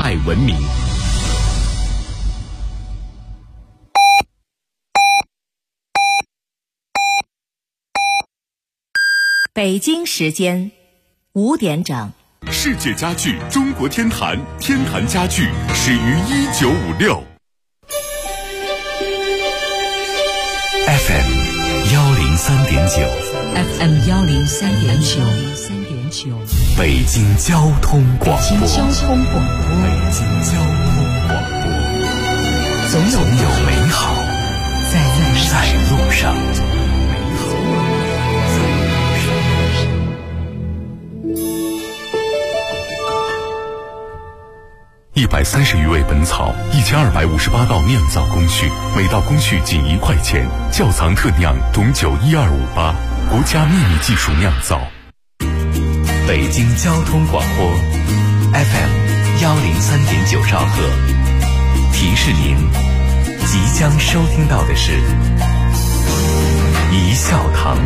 爱文明。 北京时间5点整。 世界家具中国天坛，天坛家具始于1956。 FM 103.9 FM 103.9， 北京交通广播。 北京交通广播，总有美好在路上。 130余味本草，1258道酿造工序，每道工序仅1块钱。窖藏特酿董酒12588，国家秘密技术酿造。 北京交通广播 FM 103.9兆赫，提示您即将收听到的是一笑堂。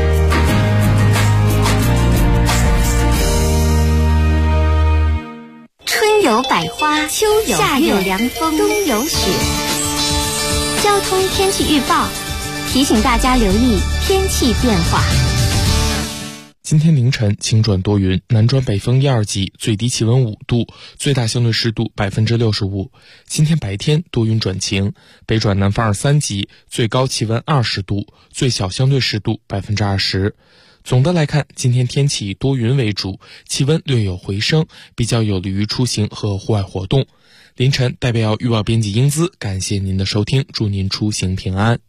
春有百花，秋有夏有凉风，冬有雪。交通天气预报提醒大家留意天气变化。 今天凌晨晴转多云，南转北风1、2级，最低气温5度，最大相对湿度65%。今天白天多云转晴，北转南风2、3级，最高气温20度，最小相对湿度20%。总的来看，今天天气以多云为主，气温略有回升，比较有利于出行和户外活动。凌晨代表预报编辑英姿，感谢您的收听，祝您出行平安。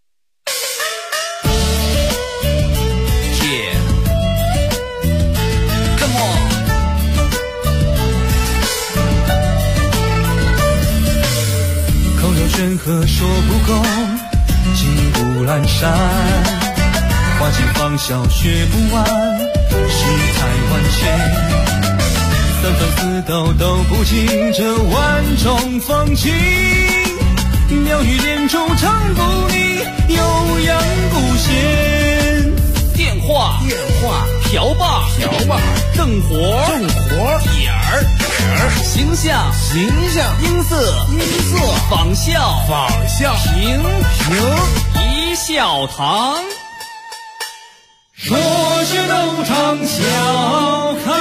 口有深河说不够，金不阑珊，花间芳笑学不完，世态万千，三番四斗都不尽这万种风情，妙语连珠唱不腻，悠扬古弦。电话瓢把正活点儿形象音色仿效平一笑堂，说学逗唱笑开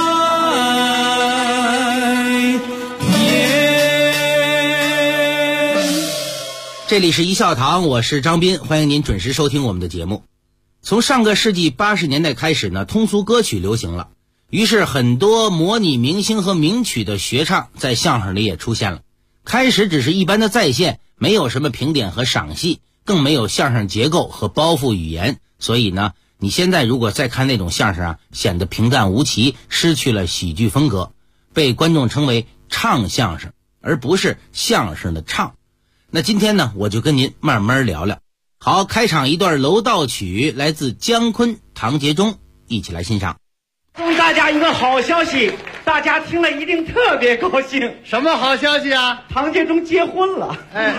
颜。 这里是一笑堂，我是张斌，欢迎您准时收听我们的节目。从上个世纪80年代开始呢，通俗歌曲流行了，于是很多模拟明星和名曲的学唱在相声里也出现了。开始只是一般的再现，没有什么评点和赏析，更没有相声结构和包袱语言，所以呢，你现在如果再看那种相声啊，显得平淡无奇，失去了喜剧风格，被观众称为唱相声，而不是相声的唱。那今天呢，我就跟您慢慢聊聊。好，开场一段楼道曲，来自姜昆、唐杰忠，一起来欣赏。 送大家一个好消息，大家听了一定特别高兴。 什么好消息啊？ 唐杰忠结婚了。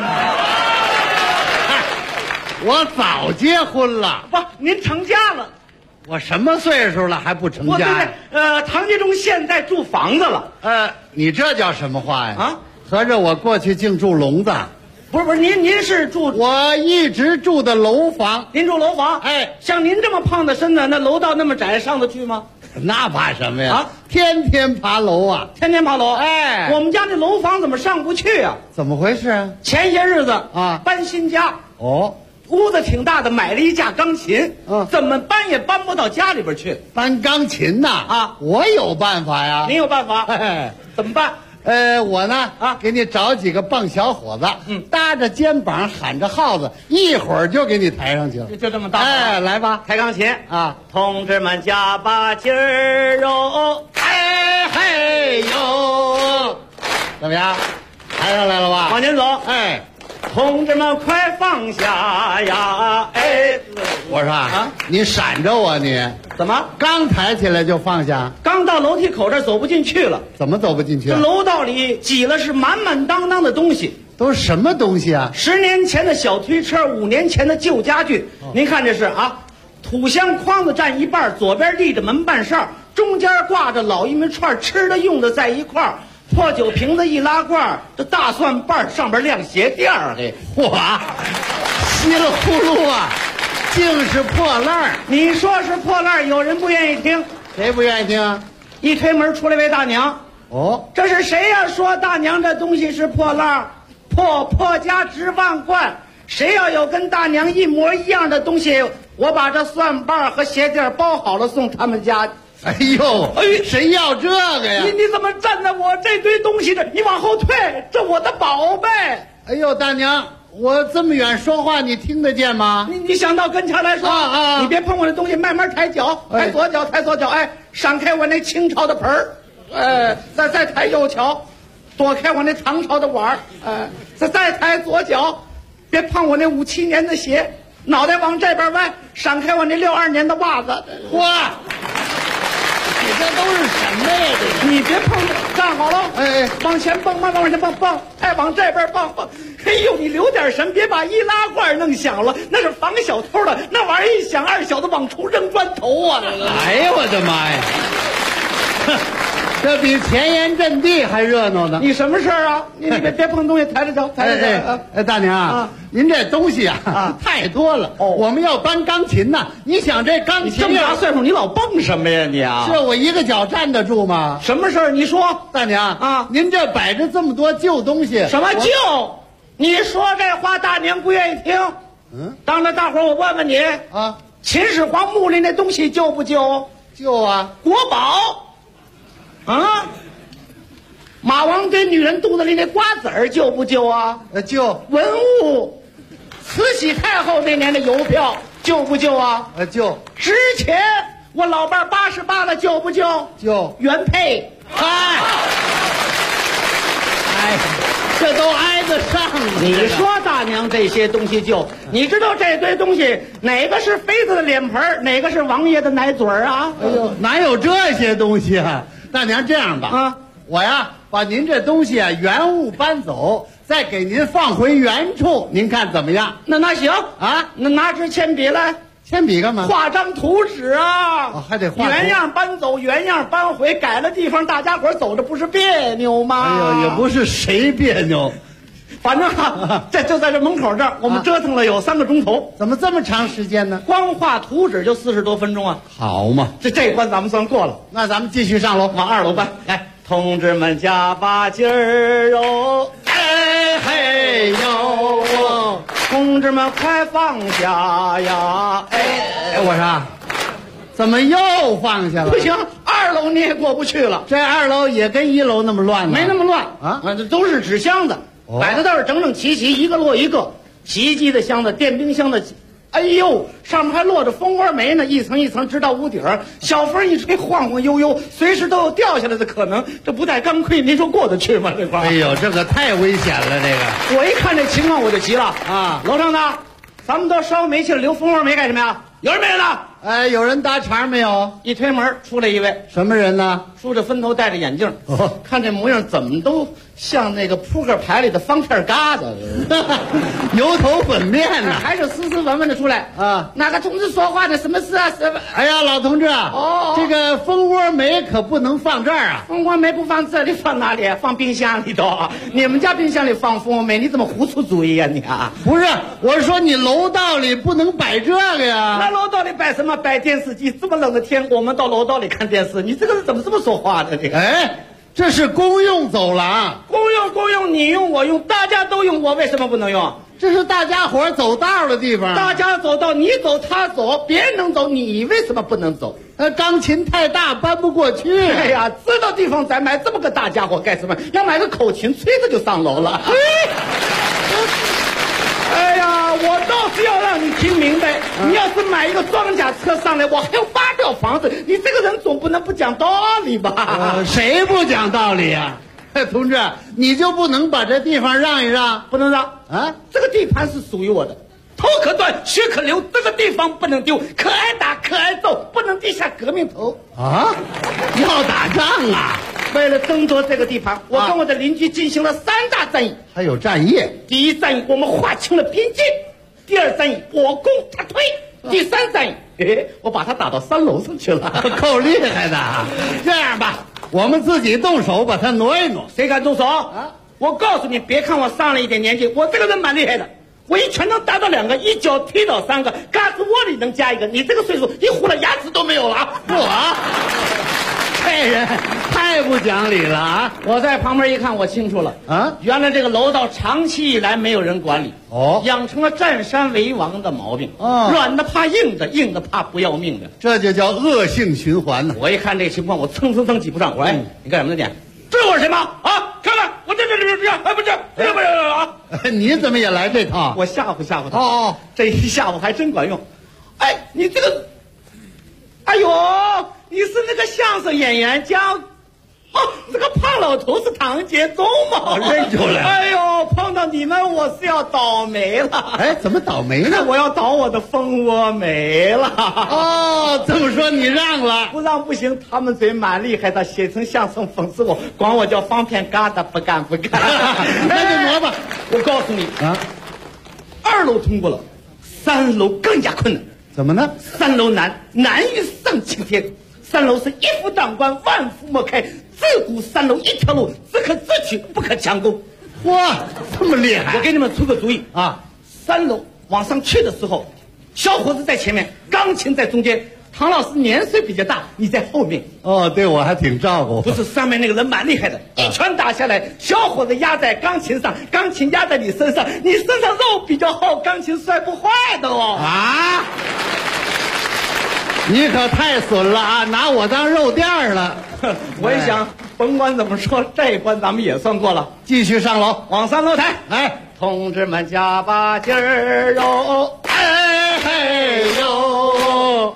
我早结婚了。 不，您成家了。 我什么岁数了还不成家？ 唐杰忠现在住房子了。 你这叫什么话呀？ 啊， 合着我过去净住笼子。 不是，您是住？ 我一直住的楼房。 您住楼房？像您这么胖的身子，那楼道那么窄，上得去吗？ 那怕什么呀？天天爬楼啊！ 天天爬楼。我们家那楼房怎么上不去啊？ 怎么回事啊？ 前些日子啊，搬新家。屋子挺大的，买了一架钢琴。怎么搬也搬不到家里边去。 搬钢琴呐？我有办法呀。 您有办法？怎么办？ 我呢给你找几个棒小伙子，搭着肩膀喊着号子，一会儿就给你抬上去了。 就这么大。 来吧， 抬钢琴啊！ 同志们加把劲儿哦， 哎嘿呦，怎么样？抬上来了吧？ 往前走。同志们快放下呀！ 我说你闪着我你。 怎么？ 刚抬起来就放下？ 刚到楼梯口这儿走不进去了。 怎么走不进去？ 这楼道里挤了是满满当当的东西。 都是什么东西啊 ？10年前的小推车，5年前的旧家具。您看这是啊，土箱筐子占一半，左边立着门板哨，中间挂着老玉米串，吃的用的在一块儿。 破酒瓶子一拉罐，这大蒜瓣上边亮鞋垫儿，嘿， 嚯，稀里呼噜啊，竟是破烂儿。 你说是破烂，有人不愿意听。 谁不愿意听啊？ 一推门出来位大娘， 哦， 这是谁呀？说大娘这东西是破烂，破家值万贯。谁要有跟大娘一模一样的东西，我把这蒜瓣和鞋垫包好了送他们家。 哎呦，谁要这个呀？ 你怎么站在我这堆东西这？你往后退，这我的宝贝。 哎呦，大娘，我这么远说话，你听得见吗？ 你想到跟前来说啊！ 你别碰我的东西，慢慢抬脚，抬左脚，抬左脚，哎，闪开我那清朝的盆儿，再抬右脚，躲开我那唐朝的碗儿，再抬左脚，别碰我那57年的鞋，脑袋往这边歪，闪开我那62年的袜子。 哇！你这都是什么呀？这你别碰，站好了，往前蹦，慢慢往前蹦，再往这边蹦。哎呦，你留点神，别把易拉罐弄响了，那是防小偷的，那玩意儿一响，二小子往出扔砖头啊！ 哎呀，我的妈呀！这比前沿阵地还热闹呢。 你什么事儿啊？你别碰东西，抬着脚，抬着脚。 大娘啊，您这东西啊太多了。我们要搬钢琴呢。你想这钢琴， 这么大岁数，你老蹦什么呀你啊？ 是我一个脚站得住吗？ 什么事儿？你说， 大娘啊， 您这摆着这么多旧东西， 什么旧？你说这话，大娘不愿意听。当着大伙儿，我问问你啊， 秦始皇墓里那东西旧不旧？ 旧啊， 国宝。啊，马王堆女人肚子里那瓜子儿旧不旧啊？ 旧。 文物，慈禧太后那年的邮票旧不旧啊？ 旧。 值钱，我老伴88了，旧不旧？ 旧。 原配。 哎，这都挨得上了。 你说大娘这些东西旧，你知道这堆东西哪个是妃子的脸盆，哪个是王爷的奶嘴儿啊？ 哎呦，哪有这些东西啊？大娘，这样吧， 啊， 我呀把您这东西啊原物搬走，再给您放回原处，您看怎么样？ 那行啊， 那拿支铅笔来。 铅笔干嘛？ 画张图纸啊！ 还得画原样搬走，原样搬回，改了地方，大家伙走着不是别扭吗？ 哎呦，也不是谁别扭， 反正就在这门口这儿，我们折腾了有3个钟头。 怎么这么长时间呢？ 光画图纸就40多分钟啊！ 好嘛， 这关咱们算过了。 那咱们继续上楼， 往2楼搬。来，同志们加把劲儿哦！哎嘿呦！同志们快放下呀！ 哎，我说，怎么又放下了？ 不行，2楼你也过不去了。 这2楼也跟1楼那么乱呢？ 没那么乱啊， 这都是纸箱子，摆的倒是整整齐齐，一个摞一个。洗衣机的箱子，电冰箱的，哎呦，上面还落着蜂窝煤呢，一层一层直到屋顶儿。小风一吹，晃晃悠悠，随时都有掉下来的可能。这不带钢盔，您说过得去吗？这块儿， 哎呦，这可太危险了！这个， 我一看这情况我就急了啊！ 楼上的，咱们都烧煤气了，留蜂窝煤干什么呀？有人没人呢？ 哎，有人搭茬没有？ 一推门出来一位， 什么人呢？ 梳着分头，戴着眼镜，看这模样怎么都像那个扑克牌里的方片疙瘩， 油头粉面呢， 还是斯斯文文的出来啊？ 哪个同志说话呢？什么事啊？什么？ 哎呀，老同志啊，这个蜂窝煤可不能放这儿啊！ 蜂窝煤不放这里，放哪里？放冰箱里头。你们家冰箱里放蜂窝煤，你怎么胡出主意呀你啊？ 不是，我是说你楼道里不能摆这个呀。 那楼道里摆什么？摆电视机。这么冷的天，我们到楼道里看电视，你这个人怎么这么说话的？这个， 哎，这是公用走廊， 公用，你用我用，大家都用，我为什么不能用？ 这是大家伙走道的地方， 大家走道，你走他走，别人能走，你为什么不能走？ 钢琴太大搬不过去。 哎呀，知道地方咱买这么个大家伙干什么？要买个口琴，吹着就上楼了。哎呀，我倒是要让你听明白，你要是买一个装甲车上来，我还要扒掉房子，你这个人总不能不讲道理吧？ 谁不讲道理呀？同志，你就不能把这地方让一让？ 不能让啊！ 这个地盘是属于我的，头可断，血可流，这个地方不能丢，可挨打，可挨揍，不能低下革命头啊！要打仗啊！ 为了争夺这个地盘，我跟我的邻居进行了3大战役。 还有战役？ 第1战役我们划清了边界，第2战役我攻他退，第3战役，我把他打到3楼上去了， 够厉害的。这样吧， 我们自己动手把它挪一挪。 谁敢动手啊？我告诉你，别看我上了一点年纪，我这个人蛮厉害的。我一拳能打倒2个，一脚踢倒3个，嘎子窝里能加1个。你这个岁数，一糊了牙齿都没有了啊！ 这人太不讲理了啊！ 我在旁边一看，我清楚了啊，原来这个楼道长期以来没有人管理，养成了占山为王的毛病。软的怕硬的，硬的怕不要命的， 这就叫恶性循环呢。 我一看这情况，我蹭挤不上。我说，你干什么呢你？知道我是谁吗？啊，看看我这，哎，不是啊！ 你怎么也来这套？ 我吓唬他。这一吓唬还真管用。哎，你这个，哎呦，你是那个相声演员这个胖老头是唐杰忠吗？ 认出来了。 哎呦，碰到你们我是要倒霉了。 哎，怎么倒霉呢？ 我要倒我的蜂窝煤了。 这么说你让了？ 不让不行，他们嘴蛮厉害的，写成相声讽刺我，管我叫方片疙瘩，不干。 那就挪吧。 我告诉你啊，2楼通过了，3楼更加困难。 怎么呢 ？3楼难于上青天。3楼是一夫当关，万夫莫开，自古3楼一条路，只可自取，不可强攻。 哇，这么厉害！ 我给你们出个主意啊，3楼往上去的时候，小伙子在前面，钢琴在中间。唐老师年岁比较大，你在后面。 对我还挺照顾。 不是，上面那个人蛮厉害的，一拳打下来，小伙子压在钢琴上，钢琴压在你身上，你身上肉比较厚，钢琴摔不坏的哦。 啊！你可太损了啊！拿我当肉垫了。 我一想，甭管怎么说，这一关咱们也算过了。 继续上楼， 往3楼抬。 哎， 同志们加把劲儿哟！哎嘿呦！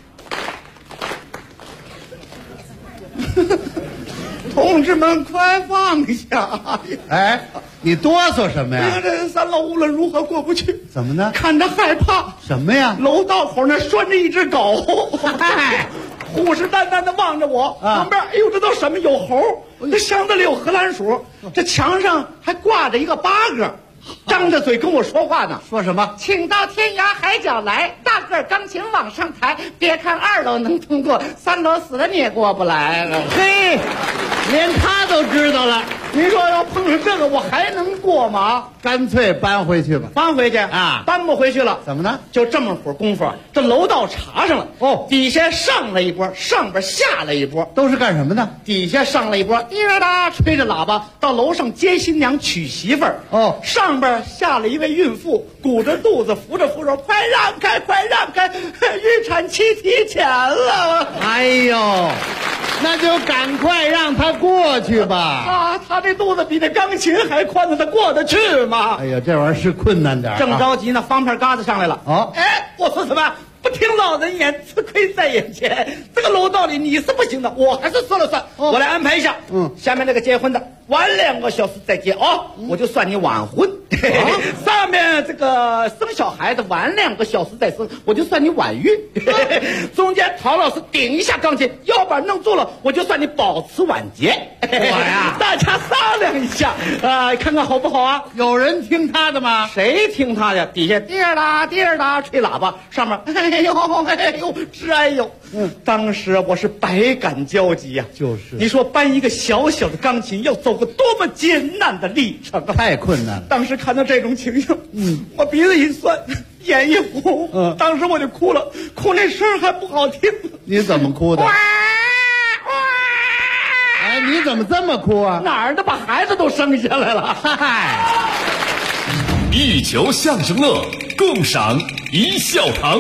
同志们快放下！ 哎，你哆嗦什么呀？ 这3楼无论如何过不去。 怎么呢？ 看着害怕。 什么呀？ 楼道口那拴着一只狗，虎视眈眈的望着我。旁边，哎呦，这都什么？有猴，这箱子里有荷兰鼠，这墙上还挂着一个八哥，张着嘴跟我说话呢。 说什么？ 请到天涯海角来，大个钢琴往上抬。别看2楼能通过，3楼死了你也过不来了。 嘿，连他都知道了。 您说要碰上这个，我还能过吗？ 干脆搬回去吧。 搬回去啊？搬不回去了。 怎么呢？ 就这么会儿功夫，这楼道查上了。底下上了一波，上边下了一波。 都是干什么的？ 底下上了一波，滴答答吹着喇叭到楼上接新娘娶媳妇儿。上边下了一位孕妇，鼓着肚子扶着扶手，快让开，快让开，预产期提前了。 哎呦，那就赶快让他过去吧。 他这肚子比那钢琴还宽呢，他过得去吗？ 哎呀，这玩意儿是困难点。 正着急呢，方片疙瘩上来了。我说什么？不听老人言，吃亏在眼前。这个楼道里你是不行的，我还是说了算。我来安排一下。下面那个结婚的晚2个小时再结我就算你晚婚。上面这个生小孩的晚2个小时再生，我就算你晚孕。中间陶老师顶一下钢琴，腰板弄住了，我就算你保持晚节。我呀，大家商量一下看看好不好啊？ 有人听他的吗？ 谁听他的？底下滴儿哒滴儿哒吹喇叭，上面哎呦直哎呦。当时我是百感交集呀。 就是， 你说搬一个小小的钢琴要走个多么艰难的历程啊！ 太困难了。 当时看到这种情形，我鼻子一酸，眼一红，当时我就哭了，哭那声还不好听。 你怎么哭的？哎，你怎么这么哭啊？ 哪儿的把孩子都生下来了？ 嗨， 一球相声乐，共赏一笑堂。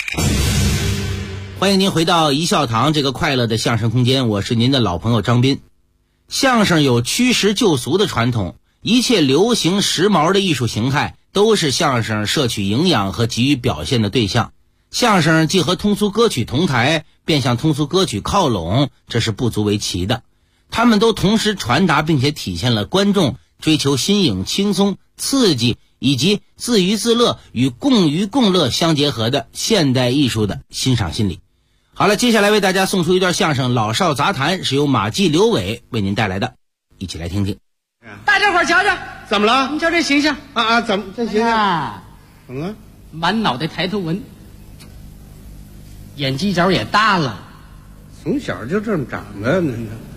欢迎您回到一笑堂这个快乐的相声空间，我是您的老朋友张斌。相声有驱时救俗的传统，一切流行时髦的艺术形态都是相声摄取营养和给予表现的对象。相声既和通俗歌曲同台，便向通俗歌曲靠拢，这是不足为奇的。他们都同时传达并且体现了观众追求新颖、轻松、刺激以及自娱自乐与共娱共乐相结合的现代艺术的欣赏心理。好了，接下来为大家送出一段相声《老少杂谈》，是由马季、刘伟为您带来的，一起来听听。 大家伙瞧瞧， 怎么了？ 你瞧这形象怎么这形象？怎么了？ 满脑袋抬头纹，眼犄角也大了， 从小就这么长的，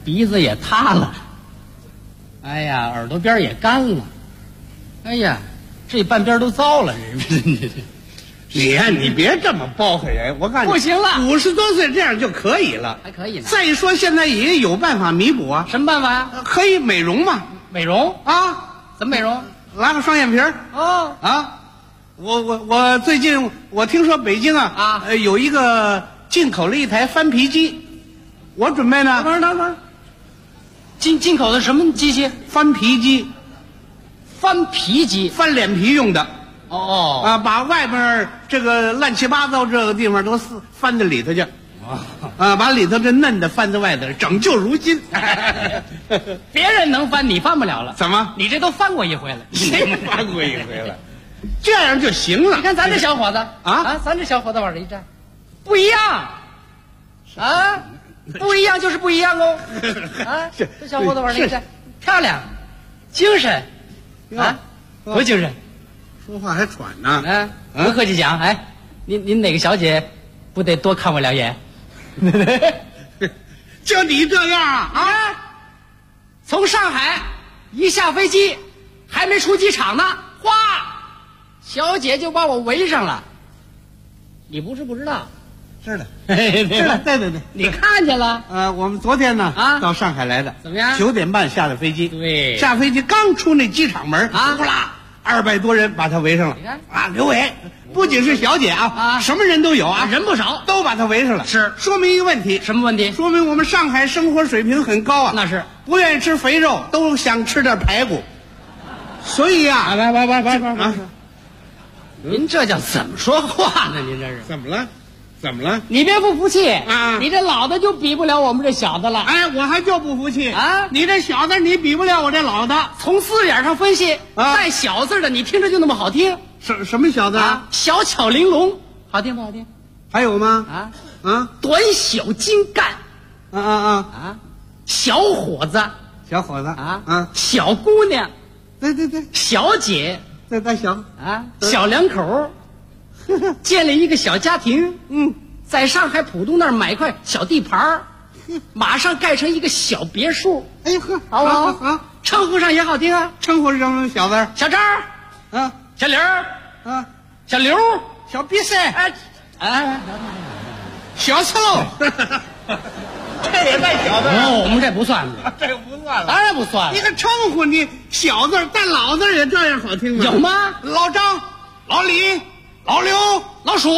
鼻子也塌了，哎呀，耳朵边也干了，哎呀，这半边都糟了， 你呀，你别这么包含人，我告诉你， 不行了 ，50多岁这样就可以了， 还可以呢。 再说现在也有办法弥补啊， 什么办法呀？ 可以美容嘛， 美容啊？ 怎么美容？ 拉个双眼皮儿哦啊！我最近我听说北京有一个进口了一台翻皮机，我准备呢。 等会儿，进口的什么机器？ 翻皮机， 翻皮机， 翻脸皮用的。 哦啊，把外边这个乱七八糟这个地方都翻到里头去。啊，把里头这嫩的翻在外头，拯救如新。 别人能翻，你翻不了了。 怎么？ 你这都翻过一回了。 谁翻过一回了？这样就行了。 你看咱这小伙子咱这小伙子往这一站，不一样啊，不一样就是不一样哦。啊，这小伙子往这一站，漂亮，精神啊，多精神。 说话还喘呢。 不客气讲。哎，您哪个小姐不得多看我2眼？ 就你这样啊！ 从上海一下飞机，还没出机场呢，哗，小姐就把我围上了。你不是不知道， 知道，知道，对， 你看见了？ 我们昨天呢到上海来的， 怎么样 ？9点半下的飞机， 对， 下飞机刚出那机场门呼啦，200多人把他围上了。 你看刘伟。不仅是小姐什么人都有人不少， 都把他围上了。 是， 说明一个问题。 什么问题？ 说明我们上海生活水平很高啊。 那是， 不愿意吃肥肉，都想吃点排骨。所以呀， 来，您这叫怎么说话呢？您这是怎么了？怎么了？ 你别不服气啊！ 你这老的就比不了我们这小的了。 哎，我还就不服气啊！ 你这小的你比不了我这老的。 从字眼上分析，带小字的你听着就那么好听。 什么小子啊？小巧玲珑，好听不好听？ 还有吗？ 短小精干，小伙子，小姑娘， 对， 小姐， 再小小两口，建立一个小家庭，在上海浦东那儿买块小地盘，马上盖成一个小别墅。 哎呦呵， 好不好？称呼上也好听啊， 称呼上小子， 小张，小刘，小刘， 小比赛，小臭，这也带小字我们这不算， 这不算了， 当然不算了。 你看称呼你小字，但老字也这样好听吗？ 有吗？ 老张、老李、老刘、 老鼠，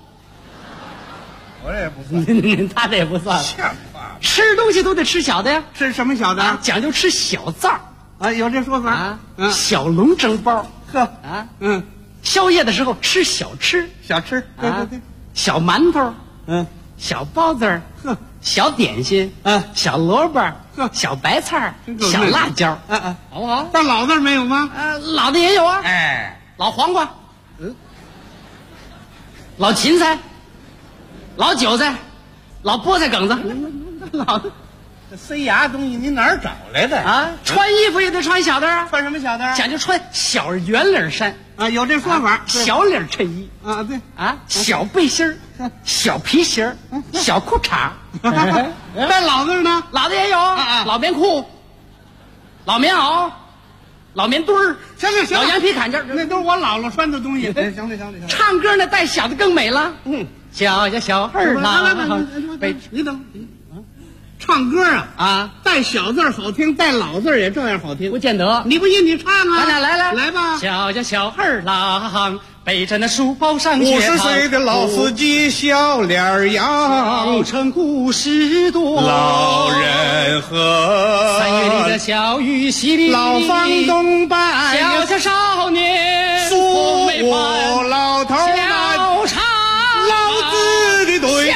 我这也不算， 他这也不算了。吃东西都得吃小的呀， 吃什么小的？ 讲究吃小灶有这说法小笼蒸包，宵夜的时候吃小吃， 对， 小馒头，小包子儿，小点心，小萝卜，小白菜，小辣椒，好不好？ 但老字没有吗？ 老的也有啊， 哎， 老黄瓜，老芹菜，老韭菜，老菠菜梗子，老这塞牙东西你哪儿找来的穿衣服也得穿小的啊， 穿什么小的？ 讲究穿小圆领衫有这说法。 小领衬衣对小背心儿，小皮鞋儿，小裤衩。 但老字呢？ 老的也有老棉裤，老棉袄，老棉墩儿， 行， 老羊皮坎肩， 那都是我姥姥穿的东西。行。 唱歌呢带小的更美了。小呀小二郎， 你等。唱歌带小字好听，带老字也这样好听， 不见得。 你不信你唱啊！ 咱俩来吧。 小呀小二郎，背着那书包上学堂。 50岁的老司机笑脸扬， 城故事多。 老人和 3月里的小雨淅沥沥， 老房东拜小少年父母老头小唱老子的对。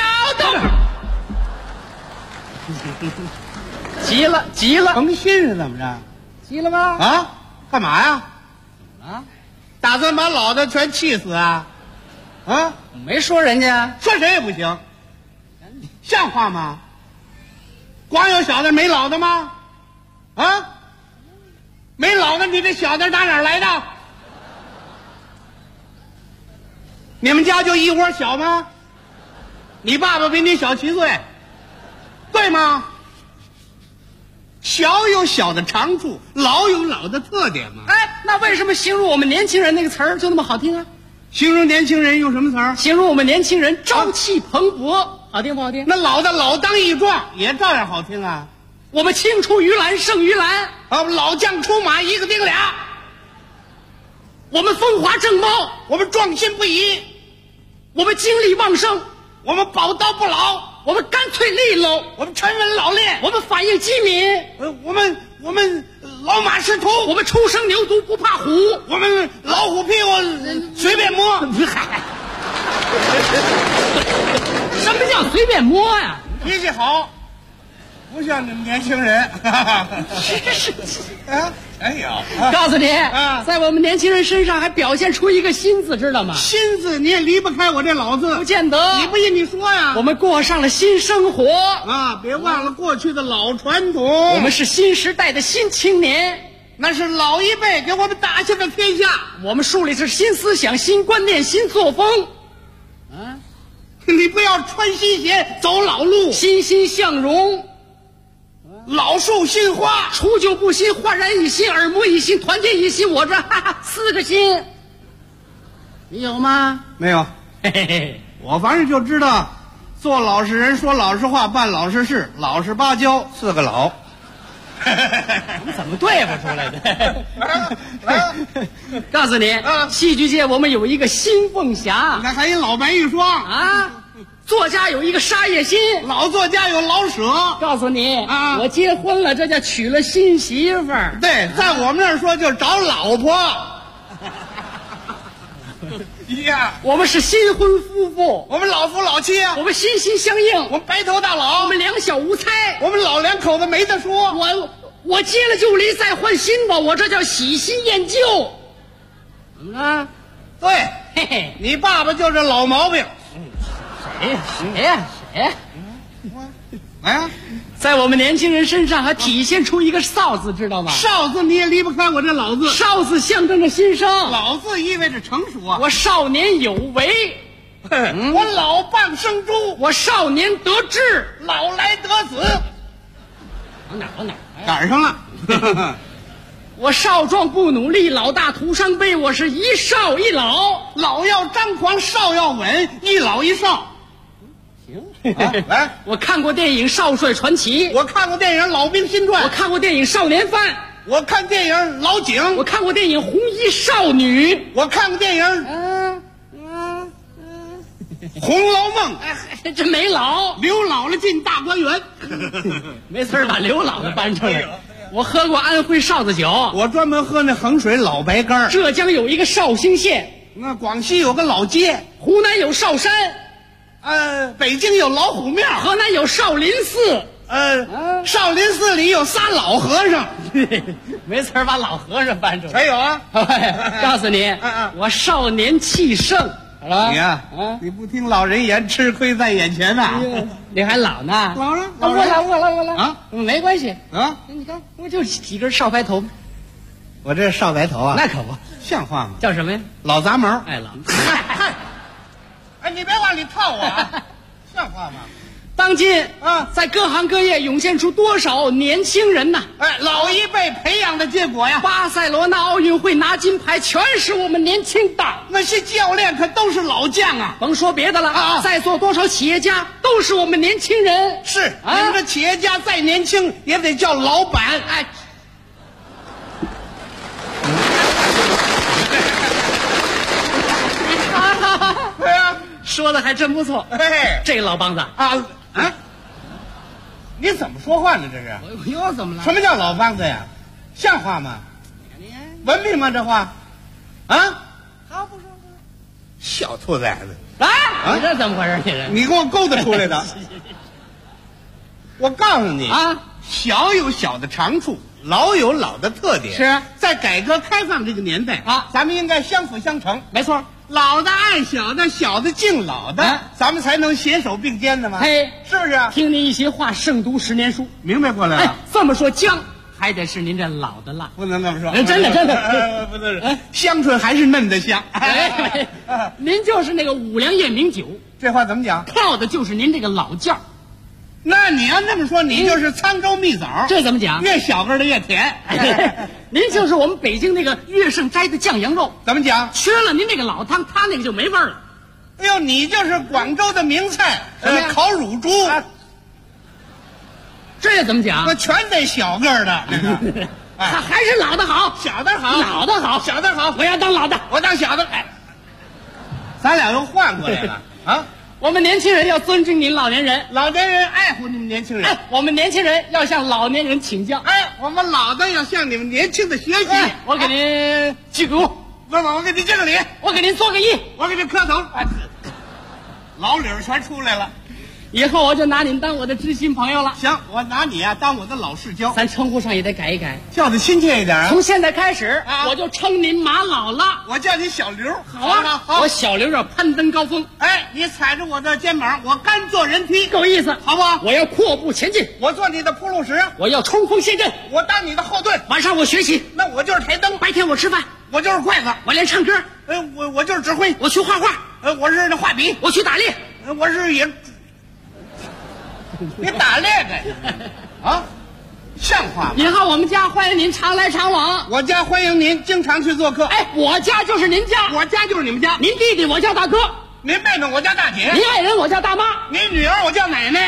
急了， 诚信是怎么着？ 急了吗？ 干嘛呀？打算把老的全气死啊？ 没说人家， 说谁也不行，像话吗？光有小的没老的吗？没老的，你这小的打哪儿来的？你们家就一窝小吗？你爸爸比你小7岁，对吗？ 小有小的长处，老有老的特点嘛。 哎，那为什么形容我们年轻人那个词儿就那么好听啊？ 形容年轻人用什么词儿？ 形容我们年轻人朝气蓬勃，好听不好听？ 那老的老当益壮也照样好听啊。 我们青出于蓝胜于蓝啊，老将出马一个顶俩。 我们风华正茂， 我们壮心不已， 我们精力旺盛， 我们宝刀不老， 我们干脆利落， 我们沉稳老练， 我们反应机敏， 我们老马识途， 我们初生牛犊不怕虎， 我们老虎屁股随便摸。 什么叫随便摸呀？ 脾气好，不像你们年轻人。啊，哎呦， 告诉你，在我们年轻人身上还表现出一个心字，知道吗？ 心字你也离不开我这老字， 不见得。 你不信你说呀。 我们过上了新生活啊！别忘了过去的老传统。 我们是新时代的新青年， 那是老一辈给我们打下的天下。 我们树立是新思想、新观念、新作风。 啊，你不要穿新鞋走老路， 欣欣向荣。 老树新花， 除旧布新，焕然一新，耳目一新，团结一心。我这4个心，你有吗？ 没有。 嘿嘿嘿， 我反正就知道，做老实人，说老实话，办老实事，老实巴交，4个老。 你怎么对付出来的？告诉你，戏剧界我们有一个新凤霞， 你看还有老白玉霜啊。作家有一个沙叶新， 老作家有老舍。 告诉你啊， 我结婚了，这叫娶了新媳妇儿。 对，在我们那儿说就是找老婆。呀， 我们是新婚夫妇， 我们老夫老妻啊， 我们心心相印， 我们白头到老， 我们两小无猜， 我们老两口子没得说。 我结了就离，再换新的，我这叫喜新厌旧。怎么了？ 对， 嘿嘿， 你爸爸就这老毛病。 谁呀？ 哎呀， 在我们年轻人身上还体现出一个少字，知道吗？ 少字你也离不开我这老字。 少字象征着新生， 老字意味着成熟啊。 我少年有为， 我老蚌生珠， 我少年得志， 老来得子。 往哪赶上了。 我少壮不努力，老大徒伤悲。我是一少一老， 老要张狂，少要稳，一老一少。 行，来，我看过电影《少帅传奇》， 我看过电影《老兵新传》， 我看过电影《少年犯》， 我看电影《老井》， 我看过电影《红衣少女》， 我看过电影红楼梦》。 哎，真没老， 刘姥姥进大观园。 没事把刘姥姥搬出来。我喝过安徽哨子酒， 我专门喝那衡水老白干。 浙江有一个绍兴县， 那广西有个老街， 湖南有绍山， 北京有老虎庙， 河南有少林寺， 少林寺里有仨老和尚。 没事把老和尚搬出来。 还有啊， 告诉你，我少年气盛。好了， 你呀，你不听老人言，吃亏在眼前呐。 你还老呢？ 老了， 我了啊， 没关系啊。 你看，我就几根少白头。 我这少白头啊， 那可不像话吗？ 叫什么呀？ 老杂毛。 哎，老。 哎，你别往里套我啊，像话吗？ 当今在各行各业涌现出多少年轻人呐！ 哎，老一辈培养的结果呀！ 巴塞罗那奥运会拿金牌，全是我们年轻的。 那些教练可都是老将啊！ 甭说别的了在座多少企业家都是我们年轻人。 是，你们这企业家再年轻也得叫老板。 哎， 对呀， 说的还真不错。 哎， 这个老梆子你怎么说话呢？这是又怎么了？ 什么叫老梆子呀？像话吗？文明吗？这话好不说小兔崽子！ 你这怎么回事？ 你给我勾搭出来的。我告诉你小有小的长处，老有老的特点。 是在改革开放这个年代咱们应该相辅相成。 没错， 老的爱小的，小的敬老的，咱们才能携手并肩的嘛。 嘿， 是不是？ 听您一席话，胜读10年书。 明白过来了。 哎，这么说姜还得是您这老的辣， 不能这么说。 真的， 不能。香椿还是嫩的香。 您就是那个5粮液名酒， 这话怎么讲？ 靠的就是您这个老窖。 那你要这么说，你就是沧州蜜枣。 这怎么讲？ 越小个的越甜。 您就是我们北京那个乐盛斋的酱羊肉。 怎么讲？ 缺了您那个老汤，他那个就没味儿了。 哎呦，你就是广州的名菜，烤乳猪。 这怎么讲？ 那全得小个的。 他还是老的好， 小的好， 老的好， 小的好。 我要当老的， 我当小的。哎，咱俩又换过来了啊！ 我们年轻人要尊敬您老年人， 老年人爱护你们年轻人。 哎，我们年轻人要向老年人请教。 哎，我们老的要向你们年轻的学习。 哎，我给您鞠个躬， 我给您敬个礼， 我给您做个揖， 我给您磕头。哎，老理儿全出来了。 以后我就拿您当我的知心朋友了。 行，我拿你啊当我的老世交。 咱称呼上也得改一改， 叫得亲切一点啊。 从现在开始，我就称您马老了。 我叫你小刘。 好啊，好，我小刘要攀登高峰。 哎，你踩着我的肩膀，我甘做人梯， 够意思， 好不好？ 我要阔步前进， 我做你的铺路石， 我要冲锋陷阵， 我当你的后盾。 晚上我学习， 那我就是台灯； 白天我吃饭， 我就是筷子； 我练唱歌， 我就是指挥； 我去画画， 我是那画笔； 我去打猎， 我是也。你打猎的啊，像话吗？ 以后我们家欢迎您常来常往， 我家欢迎您经常去做客。 哎，我家就是您家， 我家就是你们家。 您弟弟我叫大哥， 您妹妹我叫大姐， 您爱人我叫大妈， 您女儿我叫奶奶。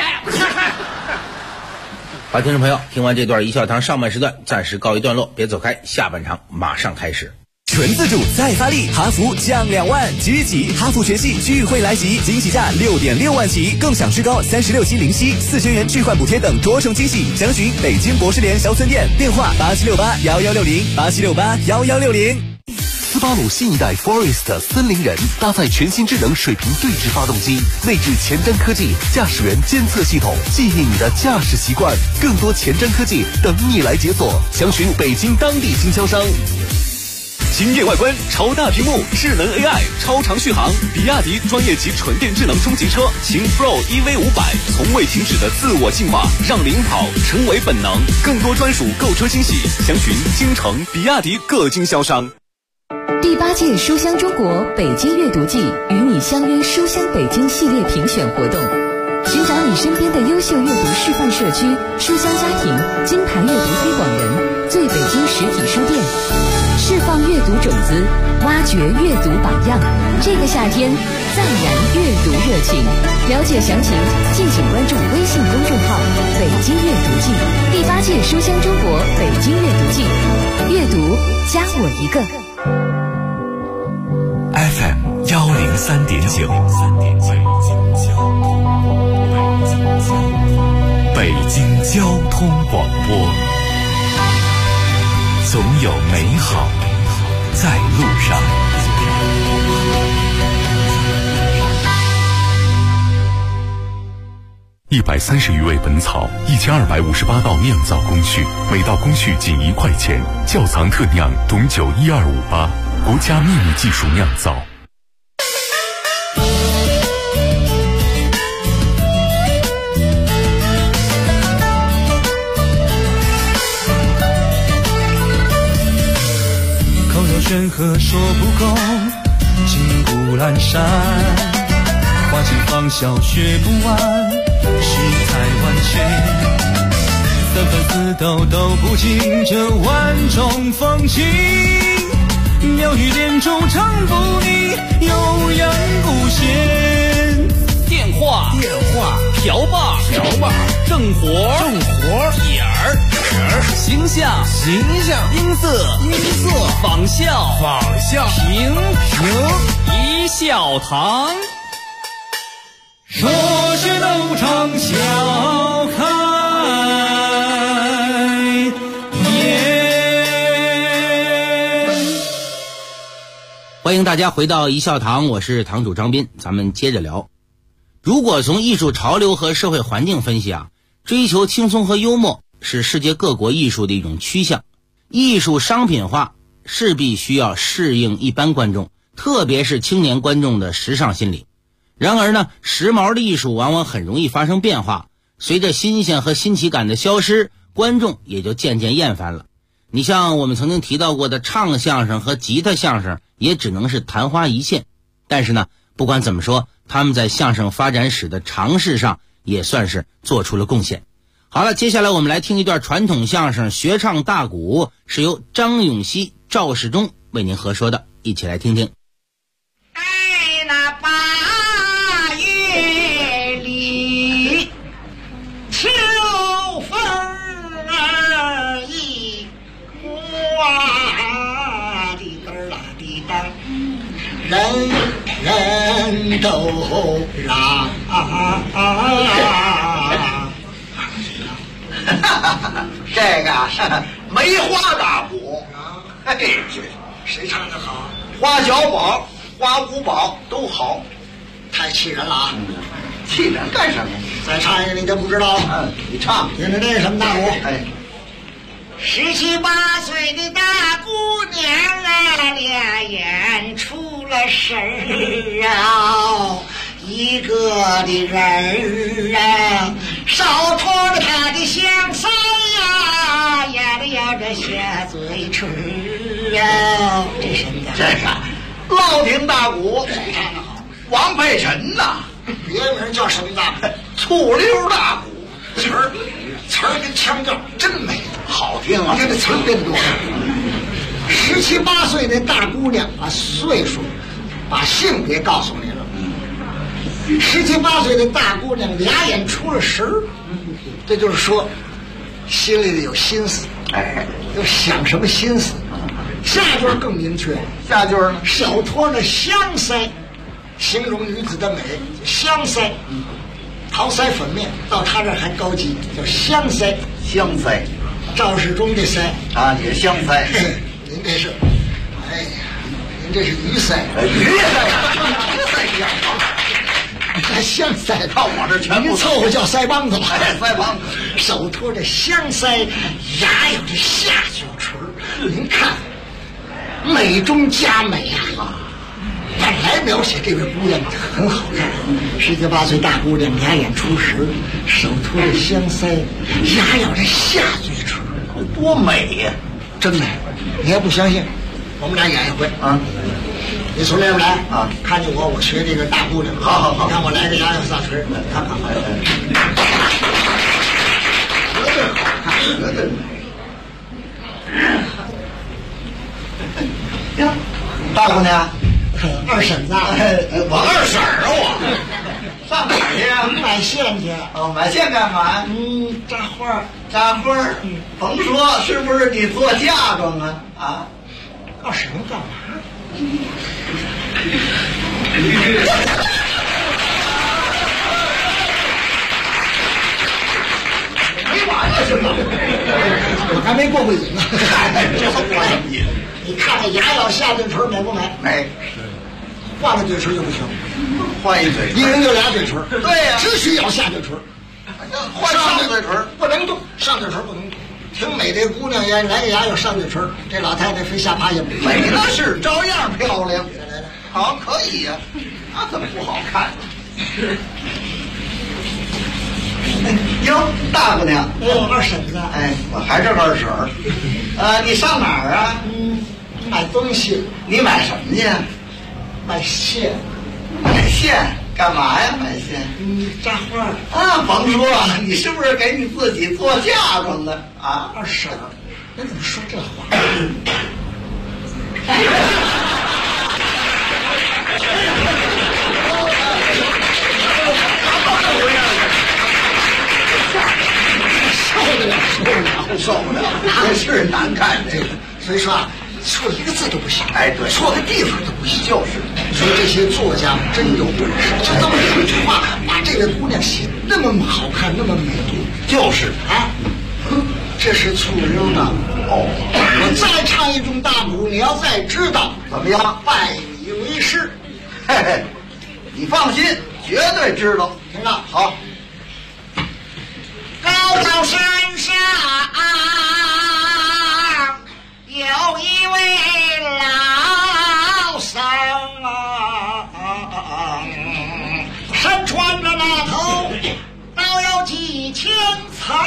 好，听众朋友，听完这段一笑堂上半时段暂时告一段落，别走开，下半场马上开始。 纯自主再发力，哈弗降2万，即日起哈弗全系聚会来袭，惊喜价6.6万起，更享最高36期零息，4000元置换补贴等多重惊喜。详询北京博士联小村店，电话87681160，87681160。 斯巴鲁新一代 Forest 森林人搭载全新智能水平对置发动机，内置前瞻科技驾驶员监测系统，记忆你的驾驶习惯，更多前瞻科技等你来解锁。详询北京当地经销商。 惊艳外观，超大屏幕，智能 AI， 超长续航。比亚迪专业级纯电智能中级车秦 Pro EV500，从未停止的自我进化，让领跑成为本能。更多专属购车惊喜，详询京城比亚迪各经销商。 第8届书香中国北京阅读季与你相约书香北京系列评选活动，寻找你身边的优秀阅读示范社区、书香家庭、金牌阅读推广人、最北京实体书店，释放阅读种子，挖掘阅读榜样。这个夏天，暂燃阅读热情。了解详情，敬请关注微信公众号“北京阅读季”。第8届书香中国北京阅读季，阅读加我一个。 FM 103.9，北京交通广播，总有美好在路上。 130余味本草，1258道酿造工序，每道工序仅1块钱。窖藏特酿董酒12588，国家秘密技术酿造。 口若悬河说不够，金谷阑珊，花尽芳笑学不完，世态万千。三番四斗斗不尽这万种风情，鸟语连珠唱不腻，悠扬不闲。 电话瓢把正活点儿形象音色仿效平一笑堂， 说是斗场笑开欢迎大家回到一笑堂，我是堂主张斌，咱们接着聊。如果从艺术潮流和社会环境分析啊，追求轻松和幽默是世界各国艺术的一种趋向。艺术商品化势必需要适应一般观众，特别是青年观众的时尚心理。然而呢，时髦的艺术往往很容易发生变化，随着新鲜和新奇感的消失，观众也就渐渐厌烦了。你像我们曾经提到过的唱相声和吉他相声，也只能是昙花一现。但是呢，不管怎么说，他们在相声发展史的尝试上也算是做出了贡献。好了，接下来我们来听一段传统相声学唱大鼓，是由张永熙、赵世忠为您合说的，一起来听听。 那8月里，秋风儿一刮，滴答啦滴答，人人都让。 这个梅花大鼓，嘿， 谁唱的好？ 花小宝、花五宝都好， 太气人了啊！ 气人干什么？ 再唱一个你就不知道了。 你唱， 听着这是什么大鼓？ 哎 ，17、18岁的大姑娘啊，俩眼出了神儿啊，一个的人儿啊，手托着她的香腮呀，压着压着下嘴唇啊，这什么？ 这个老亭大鼓， 谁唱的好？ 王佩臣呐， 别名叫什么大鼓？ 醋溜大鼓， 词儿跟腔调真美， 好听啊！ 这个词儿变多了。17、18岁的大姑娘啊，岁数把性别告诉你了。17、18岁的大姑娘俩眼出了神儿，这就是说心里有心思， 哎， 要想什么心思。下句更明确， 下句呢， 手托着香腮，形容女子的美，香腮。桃腮粉面到他这儿还高级，叫香腮。 香腮， 赵世忠的腮啊，也是香腮。 您这是，哎呀，您这是鱼腮， 鱼腮一样还香腮， 到我这全部凑合叫腮帮子吧。 腮帮子， 手托着香腮，牙有着下嘴唇，您看，美中加美啊！本来描写这位姑娘很好看，17、18岁大姑娘，俩眼出神，手托着香腮，牙咬着下嘴唇， 多美呀！ 真美！你要不相信，我们俩演一回啊！你从那边来啊，看见我学这个大姑娘。 好， 你看我来个牙咬下唇，看看。 绝对美。呀，大姑娘。 二婶子， 我二婶儿啊，我上哪儿去啊？ 买线去。 哦，买线干嘛？ 扎花， 扎花。甭说，是不是你做嫁妆啊？啊， 二婶子干嘛？ 没完了是吗？ 我还没过过瘾呢。 这都过什么瘾？ 你看看牙咬下嘴唇美不美？ 美。 换了嘴唇就不行， 换一嘴唇， 一人就俩嘴唇。 对呀， 只许咬下嘴唇， 换上嘴唇不能动，上嘴唇不能动。挺美的姑娘也来个牙有上嘴唇，这老太太非瞎爬也不美那是照样漂亮。好，可以呀，那怎么不好看？哟，大姑娘， 二婶子， 哎，我还是二婶儿。你上哪儿啊？ 买东西。 你买什么去？ 买线。 买线干嘛呀？买线？ 扎花啊！甭说，你是不是给你自己做嫁妆的啊？ 二婶儿，你怎么说这话？ 受不了，这是难看这个。 所以说啊，错一个字都不行。 哎，对， 错个地方都不行。 就是， 所以这些作家真有本事，就这么两句话，把这个姑娘写那么好看，那么美丽。 就是啊，这是醋溜的。 哦， 我再唱一种大鼓，你要再知道怎么样？ 拜你为师。 嘿嘿，你放心，绝对知道。 听着， 好。 高高山上有一位老僧山穿着那头都有几千层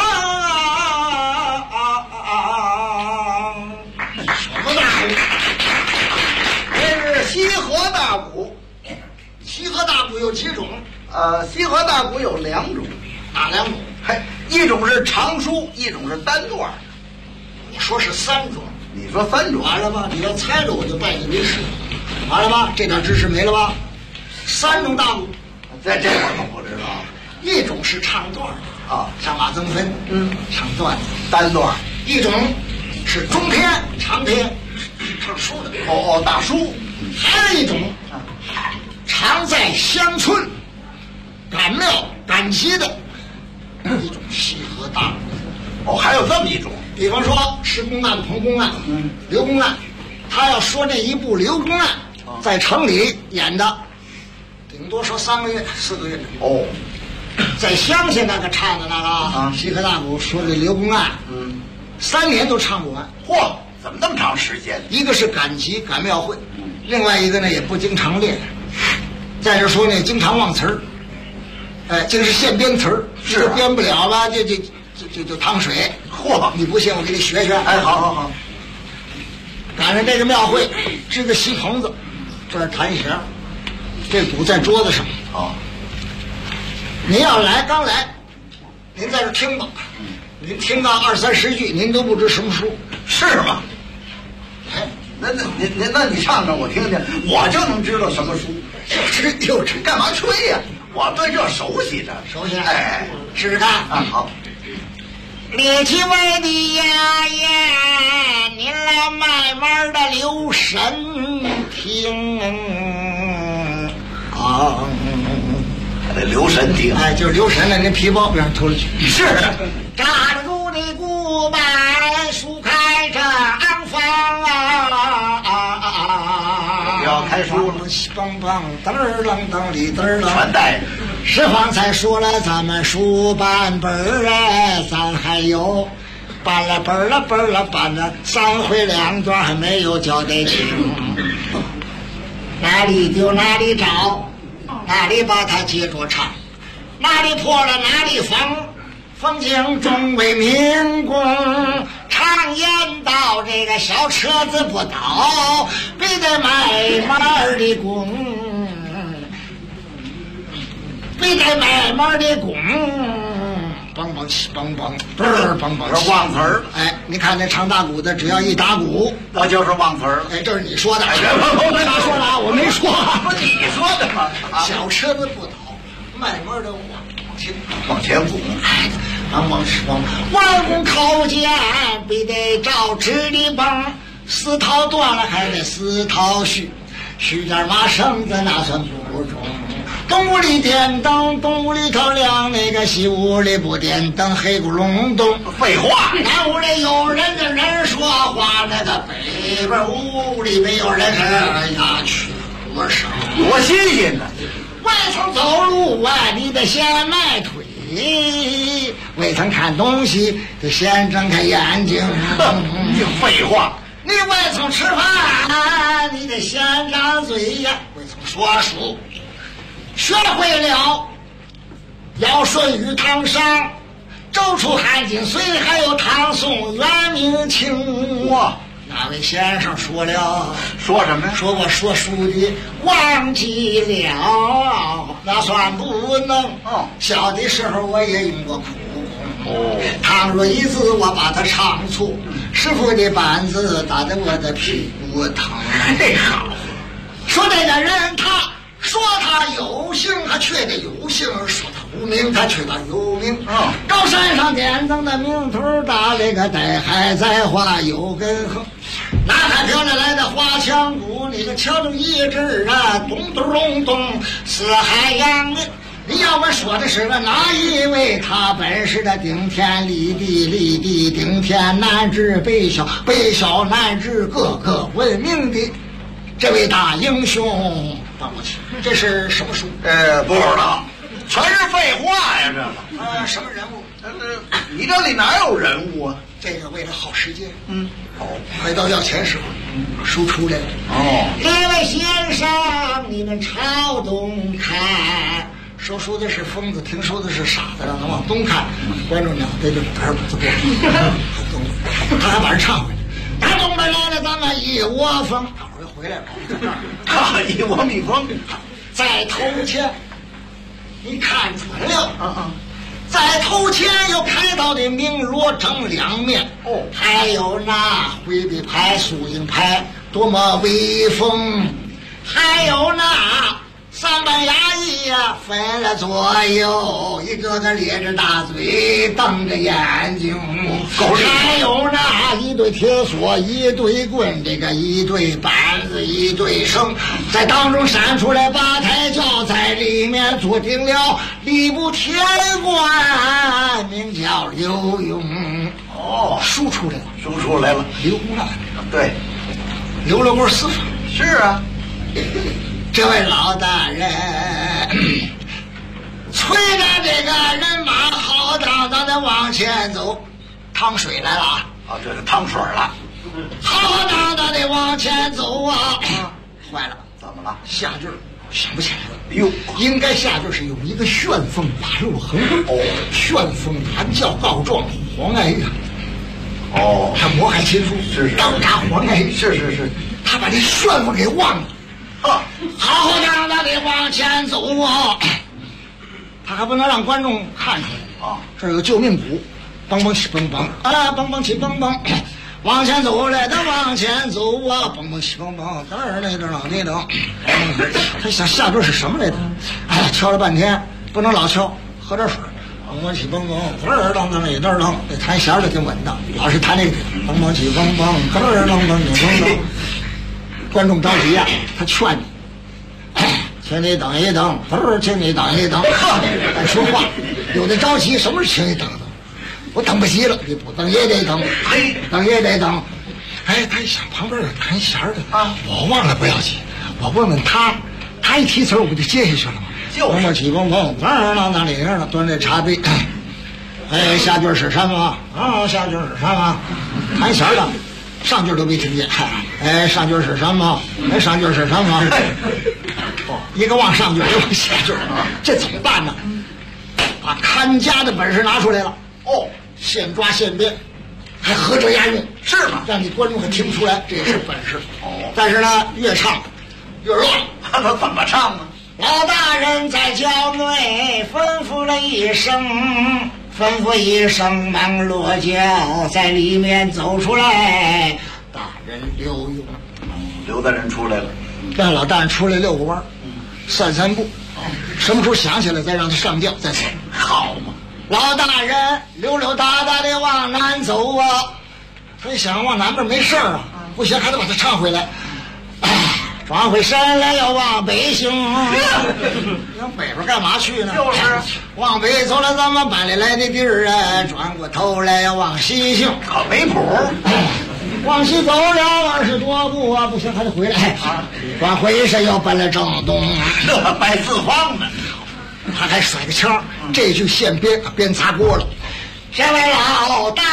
什么大鼓？ 这是西河大鼓。 西河大鼓有几种？ 西河大鼓有2种。 哪两种？ 嘿，一种是长书，一种是单段。 你说是3种， 你说3种， 完了吧？你要猜着我就拜你为师，完了吧？这点知识没了吧？3种大鼓， 这我可不知道。 一种是唱段啊，像马增芬，唱段子单段； 一种是中篇、长篇，唱书的。 大书。 还有一种常在乡村赶庙赶集的一种戏和大鼓。 还有这么一种， 比方说施公案、彭公案、刘公案，他要说那一部刘公案，在城里演的，顶多说3个月、4个月。在乡下那个唱的那个戏和大鼓说这刘公案，3年都唱不完。 嚯，怎么那么长时间？ 一个是赶集赶庙会，另外一个呢也不经常练。再者说呢，经常忘词儿，净是现编词儿，是编不了吧，就淌水。嚯，你不信我给你学学。 好。 赶上这个庙会，支个锡棚子，这儿弹弦，这鼓在桌子上。您要来刚来，您在这听吧。您听到20、30句，您都不知什么书， 是吗？那你唱唱我听听，我就能知道什么书。 又吃， 干嘛吹呀？我对这熟悉着， 试试看啊。好。 列其外的呀，您来慢慢的留神听啊。 得留神听， 就是留神了，那皮包别让偷了去。 是， 扎着鼓的鼓板，书开着昂房要开书了， 梆梆噔儿啷噔里噔儿啷， 全带着。 是方才说了，咱们书办本儿咱还有办了本了办了3回2段，还没有交代清。哪里丢哪里找。哪里把它接着唱，哪里破了哪里缝，风景中为民工。常言道，这个小车子不倒，必得慢慢的拱，必得慢慢的拱。梆梆起梆梆，梆梆忘词儿。 你看那唱大鼓的，只要一打鼓， 那就是忘词儿。 这是你说的，我没说了啊，我没说， 不是你说的吗？ 小车子不倒，慢慢的往前拱， 弯弓靠箭，必得照直的绷，4套断了还得4套续点马绳子那算不中。东屋里点灯，东屋里头亮，那个西屋里不点灯，黑咕隆咚。 废话， 南屋里有人跟人说话，那个北边屋里没有人呀去多少， 多新鲜呢！ 外头走路你得先迈腿，未曾看东西得先睁开眼睛。 废话， 你未曾吃饭，你得先张嘴呀，未曾说书。学会了尧舜禹汤商，周楚汉晋隋，还有唐宋元明清。 哇， 那位先生说了， 说什么呀？ 说我说书的忘记了，那算不能。小的时候我也用过苦功。倘若一字我把它唱错，师傅的板子打得我的屁股疼。 好， 说这个人他。说他有姓，他却得有姓；说他无名，他却得有名。高山上点灯的名头大，那个带还在花有根横。哪还飘着来的花腔鼓？你个敲着一阵咚咚咚咚，四海扬名。你要问说的是哪一位？他本是的顶天立地，顶天南至北晓，北晓南至各个闻名的这位大英雄。这是什么书？ 不知道，全是废话呀！这什么人物？ 你这里哪有人物啊？ 这个为了耗时间，快到要钱时候，书出来了。这位先生，你们朝东看，说书的是疯子，听书的是傻子，让他往东看，观众鸟对着边子过，他还把人唱回来。打东边来了，咱们一窝蜂。回来了， 一窝蜜蜂。 在头前，你看准了在头前有开刀的明罗正两面，还有那回避牌、输赢牌，多么威风！还有那三班衙役呀，分了左右，一个个咧着大嘴，瞪着眼睛。还有那一对铁锁，一对棍，这个一对板子，一对绳，在当中闪出来八抬轿，在里面坐定了吏部天官，名叫刘墉。输出来了， 输出来了， 刘了。 对， 留了锅司法。 是啊。 这位老大人催着这个人马浩荡荡的往前走，趟水来了啊！ 这是趟水了， 浩荡荡的往前走啊！坏了， 怎么了？ 下句想不起来了。 哟， 应该下句是有一个旋风把路横。旋风喊叫告状黄爱玉。他谋害亲夫， 是当查黄爱玉， 是， 他把这旋风给忘了。浩荡荡的往前走啊！他还不能让观众看出来啊！这儿有救命鼓，梆梆起梆梆啊，梆梆起梆梆，往前走来，他往前走啊，梆梆起梆梆，等那等那等。他想下句是什么来着？敲了半天，不能老敲，喝点水。梆梆起梆梆，噔儿噔噔一噔噔，这弹弦的挺稳当，老是弹那个梆梆起梆梆，噔儿噔噔你噔噔。观众着急呀，他劝你，请你等一等，请你等一等，爱说话，有的着急，什么是请你等等？我等不及了，你不等也得等，等也得等。他一想旁边有弹弦的啊，我忘了不要紧，我问问他，他一提词我不就接下去了吗？就是起蹦蹦，那里边呢端这茶杯，下句是什么？下句是什么？弹弦的。上句都没听见，上句是什么？上句是什么？一个往上句，一个往下句，这怎么办呢？把看家的本事拿出来了。现抓现编，还合辙押韵，是吗？让你观众还听不出来，这也是本事。但是呢，越唱越乱。 他怎么唱呢？ 老大人在轿内吩咐了一声。吩咐一声，忙落轿，在里面走出来。大人刘墉， 刘大人出来了， 让老大人出来遛个弯，散散步。什么时候想起来再让他上轿再走，好嘛？老大人溜溜达达的往南走啊，他一想往南边没事啊，不行还得把他唱回来。转回身来要往北行，往北边干嘛去呢？就是往北走了咱们搬里来的地儿啊，转过头来要往西行， 可没谱。 往西走了20多步啊，不行还得回来。转回身要奔了正东， 这摆四方呢。 他还甩个腔，这句现编砸锅了。这位老大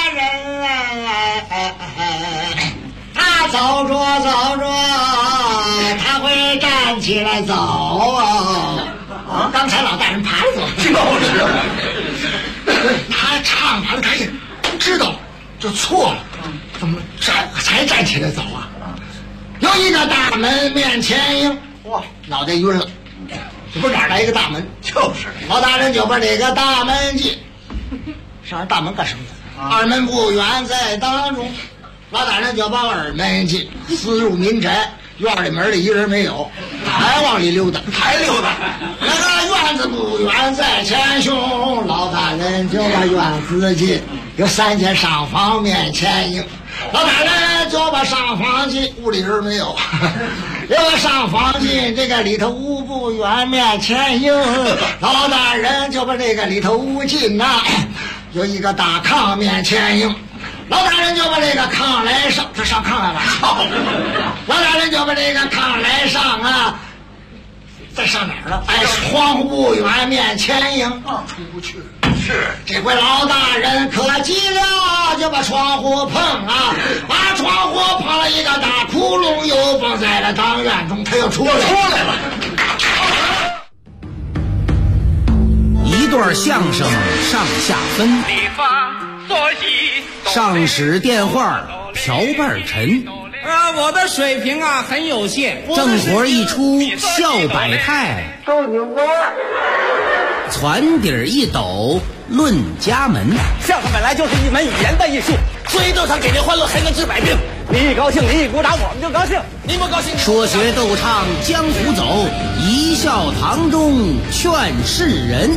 人他走着走着，他会站起来走啊！刚才老大人爬着走， 就是他唱完了，他也知道就错了，怎么才站起来走啊？有一个大门面前迎，哇，脑袋晕了，这不是哪来一个大门？ 就是老大人就把这个大门进，上人大门干什么的？二门不远在当中。老大人就把二门进，私入民宅，院里门里一人没有，还往里溜达， 还溜达。 那个院子不远在前胸，老大人就把院子进，有3间上房面前迎。老大人就把上房进，屋里人没有，有上房进，这个里头屋不远面前迎。老大人就把这个里头屋进呐，有一个大炕面前迎。老大人就把这个炕来上，他上炕来了。老大人就把这个炕来上啊，再上哪儿了？窗户不远面前迎，出不去。 是这回老大人可急了，就把窗户碰啊，把窗户碰了一个大窟窿，又放在了当院中，他又出来了。 一段相声上下分，上使电话瓢瓣沉， 我的水平啊很有限， 正活一出笑百态， 逗你玩。 船底一抖论家门。 相声本来就是一门语言的艺术，所以都想给您欢乐，还能治百病。你一高兴，你一鼓掌，我们就高兴；你不高兴， 说学逗唱江湖走，一笑堂中劝世人。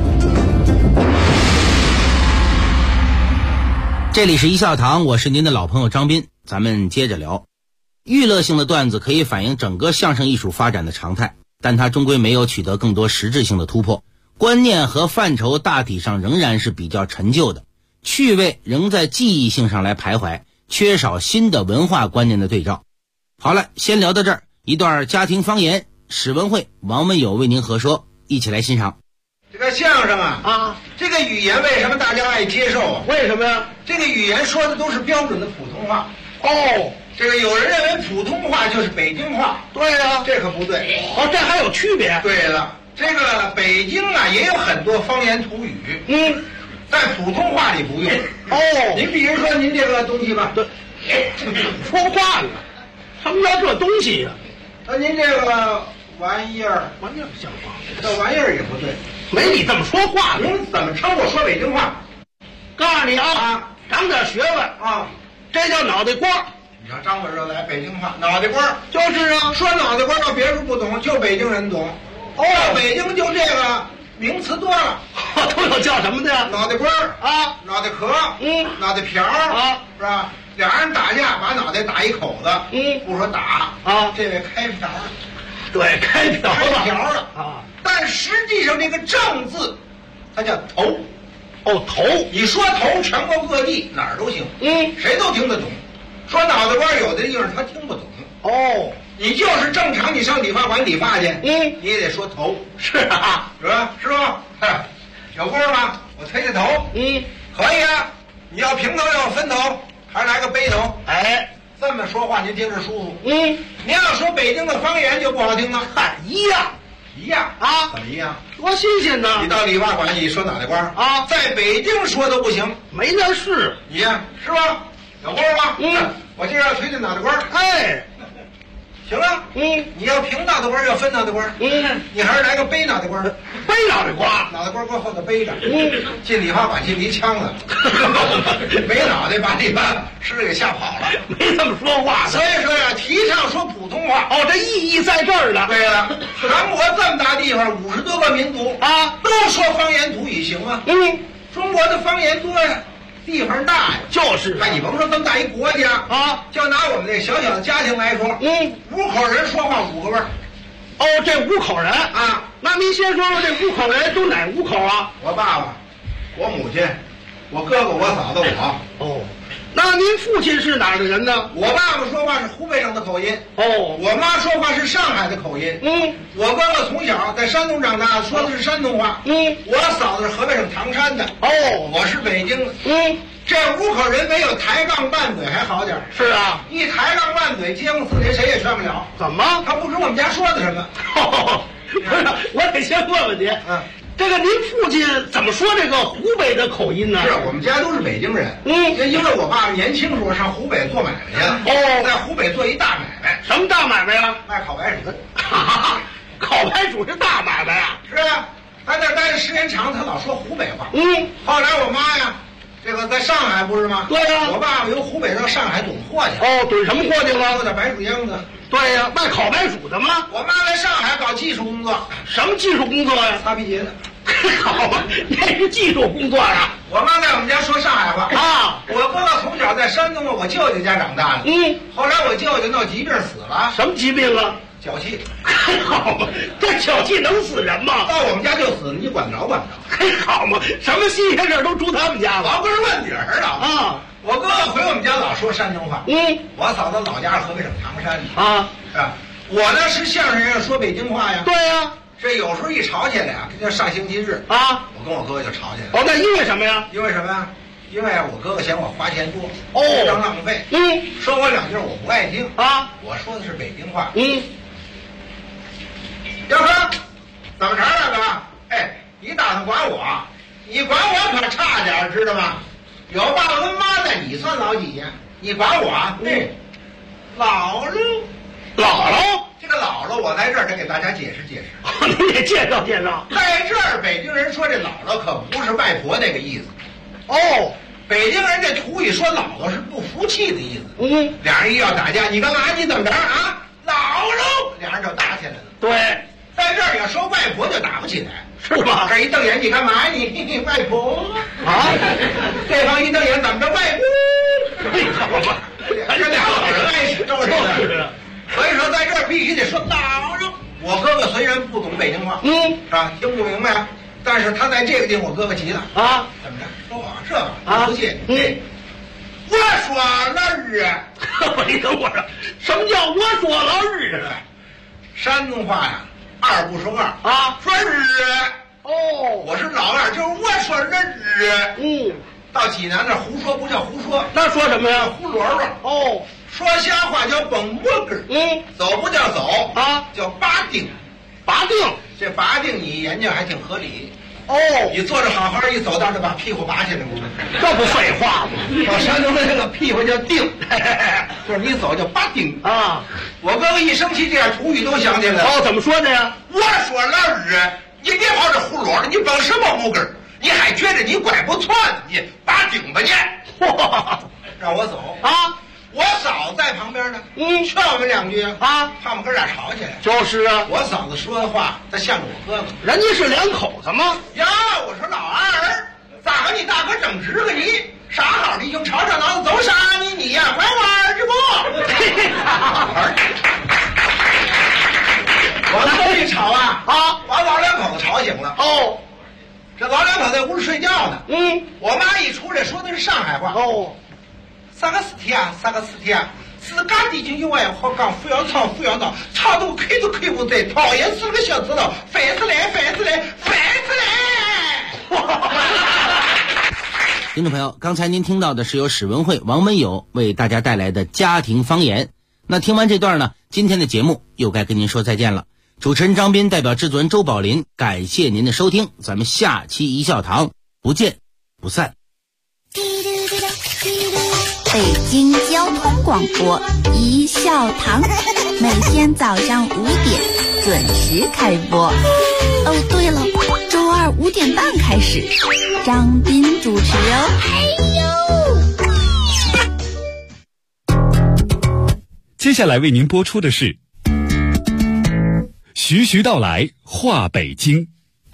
这里是一笑堂，我是您的老朋友张斌，咱们接着聊。娱乐性的段子可以反映整个相声艺术发展的常态，但它终归没有取得更多实质性的突破，观念和范畴大体上仍然是比较陈旧的，趣味仍在记忆性上来徘徊，缺少新的文化观念的对照。好了，先聊到这儿，一段家庭方言，史文慧、王文友为您合说，一起来欣赏。 这个相声啊，这个语言为什么大家爱接受啊？ 为什么呀？ 这个语言说的都是标准的普通话。 哦， 这个有人认为普通话就是北京话。 对呀， 这可不对。 哦，这还有区别。 对了，这个北京啊也有很多方言土语。在普通话里不用。 哦， 您比如说您这个东西吧， 对，说话呢，什么叫这东西呀？ 您这个玩意儿像话， 这玩意儿也不对。 没你这么说话的。 您怎么称我说北京话？ 告诉你啊，长点学问啊， 这叫脑袋瓜。 你瞧张本说来北京话，脑袋瓜就是啊， 说脑袋瓜到别处不懂，就北京人懂。 哦， 北京就这个名词多了， 都有叫什么的呀？ 脑袋瓜啊， 脑袋壳，脑袋瓢啊， 是吧？俩人打架把脑袋打一口子，不说打啊， 这位开瓢了， 对，开瓢了啊。 但实际上这个正字，它叫头。 哦，头， 你说头，全国各地哪儿都行，谁都听得懂。说脑袋瓜有的地方他听不懂。 哦， 你就是正常，你上理发馆理发去，你也得说头。 是啊， 是吧？师傅，有功吗？我推推头。可以啊。你要平头，要分头，还是来个背头？ 哎， 这么说话您听着舒服。您要说北京的方言就不好听了。 一样。 一样啊？ 怎么一样？ 多新鲜呢！ 你到理发馆，你说脑袋瓜啊， 在北京说都不行， 没那事。 你呀，是吧？有功吗？我今儿要推推脑袋瓜。 哎， 行啊。你要平脑袋瓜，要分脑袋瓜。你还是来个背脑袋瓜。 背脑袋瓜， 脑袋瓜搁后头背着。进理发馆去离枪了，没脑袋把理发师给吓跑了。 没这么说话的。 所以说呀，提倡说普通话。 哦，这意义在这儿呢。 对了，全国这么大地方，50多个民族啊， 都说方言土语行吗？中国的方言多呀，地方大呀。 就是你甭说这么大一国家啊， 就拿我们这小小的家庭来说，5口人说话5个味儿。 哦，这5口人啊， 那您先说说这5口人都哪5口啊？ 我爸爸，我母亲，我哥哥，我嫂子，我。 哦，那您父亲是哪儿的人呢？ 我爸爸说话是湖北省的口音。 哦， 我妈说话是上海的口音。我哥哥从小在山东长大，说的是山东话。我嫂子是河北省唐山的。 哦， 我是北京的。这5口人没有抬杠拌嘴还好点。 是啊， 一抬杠拌嘴，街坊四邻谁也劝不了。 怎么？ 他不知我们家说的什么。 不是，我得先问问您。这个您父亲怎么说这个湖北的口音呢？ 是我们家都是北京人。因为我爸年轻时候上湖北做买卖去了。哦，在湖北做一大买卖。 什么大买卖呀？ 卖烤白薯。 烤白薯是大买卖啊？ 是啊，他那待的时间长，他老说湖北话。后来我妈呀，这个在上海不是吗？ 对呀。 我爸爸由湖北到上海囤货去。 哦，囤什么货去了？ 做点白薯秧子。 对呀，卖烤白薯的吗？ 我妈在上海搞技术工作。 什么技术工作呀？ 擦皮鞋的。 好吧，那是技术工作呀。 我妈在我们家说上海话啊。 我哥哥从小在山东我舅舅家长大的。后来我舅舅闹疾病死了。 什么疾病啊？ 脚气。 好嘛，这脚气能死人吗？ 到我们家就死，你管不着。 好嘛，什么新鲜事都出他们家了， 老根问底儿了啊。 我哥哥回我们家老说山东话。我嫂子老家是河北省唐山的啊。 我呢是相声人，说北京话呀。 对呀。 这有时候一吵起来啊，这叫上星期日啊， 我跟我哥哥就吵起来了。 哦，那因为什么呀？ 因为什么呀？因为我哥哥嫌我花钱多， 非常浪费。说我两句我不爱听啊。 我说的是北京话。要说怎么着了哥？哎，你打算管我？你管我可差点，知道吗？有爸爸跟妈在，你算老几呀？你管我？ 姥姥， 这个姥姥姥，我在这儿得给大家解释解释。 你得介绍介绍。 在这儿，北京人说这姥姥可不是外婆那个意思。 哦， 北京人这土语说姥姥是不服气的意思。嗯，俩人一要打架，你干嘛？你怎么着啊？姥姥，俩人就打起来了。 对， 在这儿要说外婆就打不起来， 是吧？ 这一瞪眼，你干嘛？你外婆啊？对方一瞪眼，怎么着？外婆？还是俩老人爱是都是的。所以说，在这儿必须得说姥姥。我哥哥虽然不懂北京话，是吧？听不明白，但是他在这个地方，我哥哥急了啊！怎么着？说我这个啊，不信？我说了日， 你等会儿，什么叫我说了日？ 山东话呀，二不说二啊，说日。哦，我是老二，就是我说了日。到济南那胡说不叫胡说， 那说什么呀？ 胡萝卜。哦。说瞎话叫蹦脖根走不叫走啊，叫拔腚，拔腚。这拔腚你研究还挺合理哦。你坐着好好一走道就把屁股拔起来， 这不废话吗？ 到山东那个屁股叫腚，就是你走叫拔腚啊。我哥哥一生气，这样土语都想起来了。 哦，怎么说的呀？ 我说老日，你别跑这胡萝卜，你蹦什么木根？你还觉得你拐不错呢？你拔腚吧你！让我走啊！我嫂子在旁边呢，劝我们两句啊，怕我们哥俩吵起来。 就是啊， 我嫂子说的话，她向着我哥哥。 人家是两口子吗？ 呀，我说老二，咋和你大哥整直了你？啥好的用吵吵闹闹走啥你呀，拐弯儿这不？我哥一吵啊，把老两口子吵醒了。哦，这老两口在屋里睡觉呢。我妈一出来说的是上海话。哦。啥个事体啊？啥个事体啊？自家的已经有爱好讲，不要吵，不要闹，吵得我亏都亏不得，讨厌死了个小子了，烦死来，烦死来，烦死来！ 听众朋友，刚才您听到的是由史文慧、王文友为大家带来的家庭方言。那听完这段呢，今天的节目又该跟您说再见了。主持人张斌代表制作人周宝林，感谢您的收听，咱们下期一笑堂不见不散。 北京交通广播一笑堂，每天早上5点准时开播。哦，对了，周二5点半开始，张斌主持哦。 接下来为您播出的是徐徐道来话北京。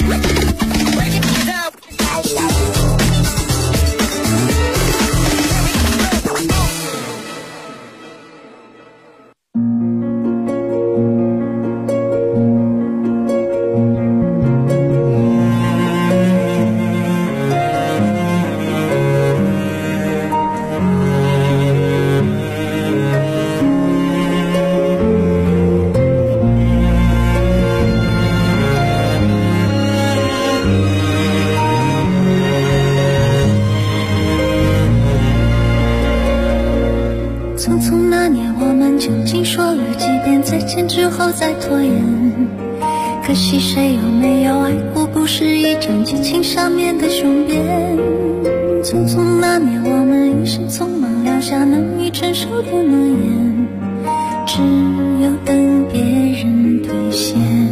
之后再拖延，可惜谁有没有爱过，不是一张激情上面的雄辩。匆匆那年，我们一时匆忙撂下难以承受的诺言，只有等别人兑现。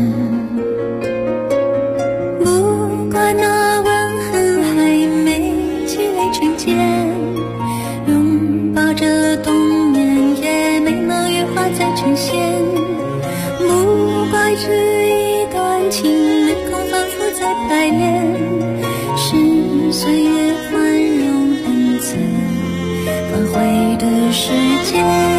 不怪那吻痕还没积累成茧，拥抱着冬眠也没能羽化再成仙。不怪这一段情没空反复在排练，是岁月宽容恩赐挽回的时间。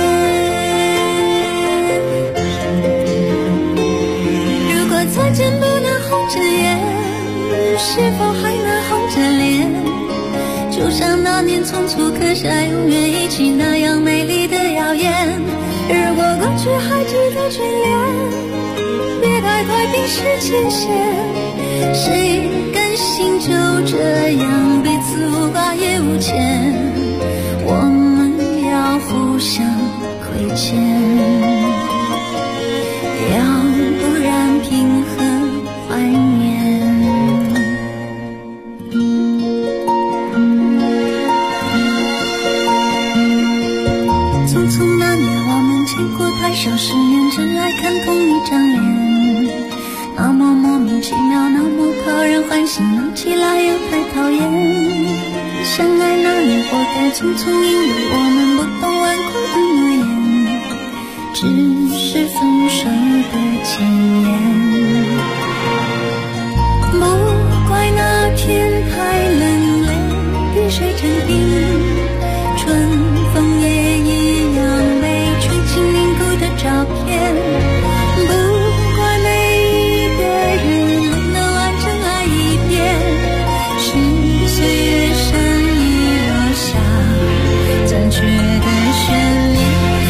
如果再见不能红着眼，是否还能红着脸？就像那年匆促刻下永远一起那样美丽的谣言。如果过去还值得眷恋，别太快冰释前嫌。谁甘心就这样彼此无挂也无牵？我们要互相亏欠，要不然凭何怀念？匆匆那年，我们见过过太少10年，真爱看同一张脸，那么莫名其妙，那么讨人欢喜，闹起来又太讨厌。相爱那年活该匆匆，因为我们不懂顽固的诺言，只是分手的前言。不怪那天太冷，泪滴水成冰，春风也一样被吹进凝固的照片。不怪每一个人都能完整爱一遍，是岁月深遗留下残缺的眷恋。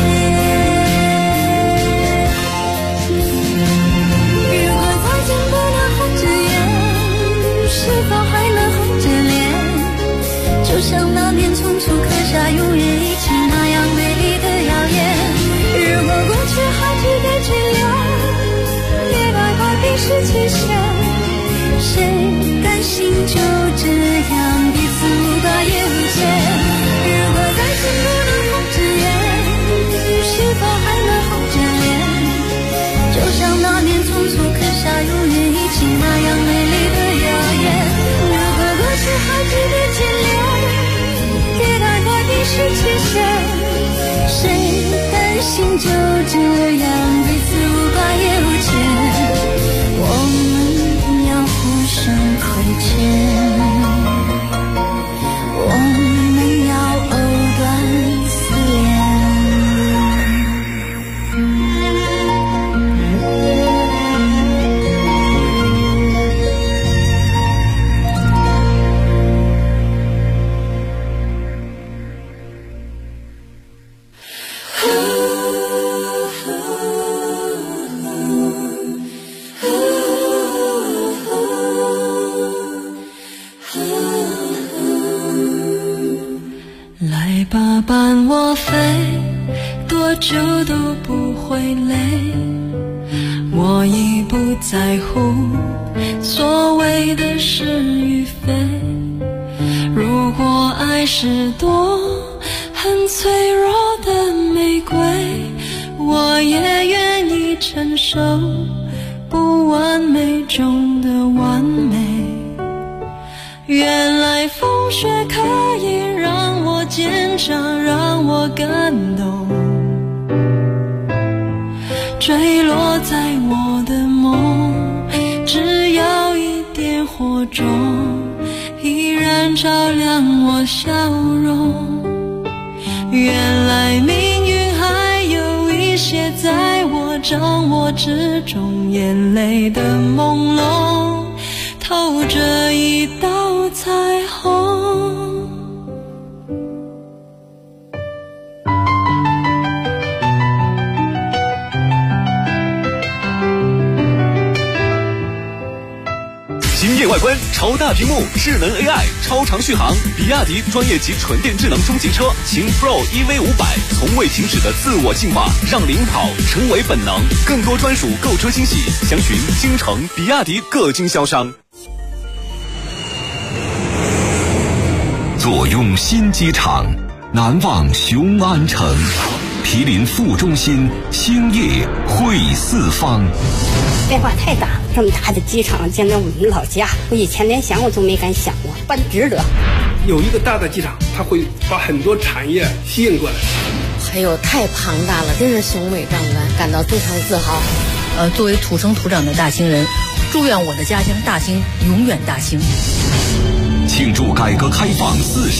如果再见不能红着眼，是否还能红着脸？就像那年匆促刻下永远一起那样美丽的谣言。如果过去还值得眷恋，别太快冰释前嫌。谁甘心就这样彼此无挂也无牵？如果再见不能红着眼，是否还能红着脸？就像那年匆促刻下永远一起那样美丽的谣言。如果过去还值得眷恋，别太快冰释前嫌。谁甘心就这样彼此无挂也无牵？我们要互相亏欠，我们要藕断丝来吧，伴我飞，多久都不会累。我已不在乎所谓的是与非。如果爱是朵很脆弱的玫瑰，我也愿意承受不完美中的完美。原来风雪可以让我坚强，让我感动，坠落在我的梦，只要一点火种，依然照亮我笑容。原来命运还有一些在我掌握之中，眼泪的朦胧透着一道彩虹。 惊艳外观，超大屏幕，智能 AI， 超长续航，比亚迪专业级纯电智能中级车秦 Pro EV500，从未停止的自我进化，让领跑成为本能。更多专属购车惊喜，详询京城比亚迪各经销商。 坐拥新机场，难忘雄安城，毗邻副中心，兴业汇四方。 变化太大，这么大的机场建在我们老家，我以前连想我都没敢想过，办值得。 有一个大的机场，它会把很多产业吸引过来。 还有太庞大了，真是雄伟壮观，感到非常自豪。 作为土生土长的大兴人，祝愿我的家乡大兴永远大兴。 庆祝改革开放40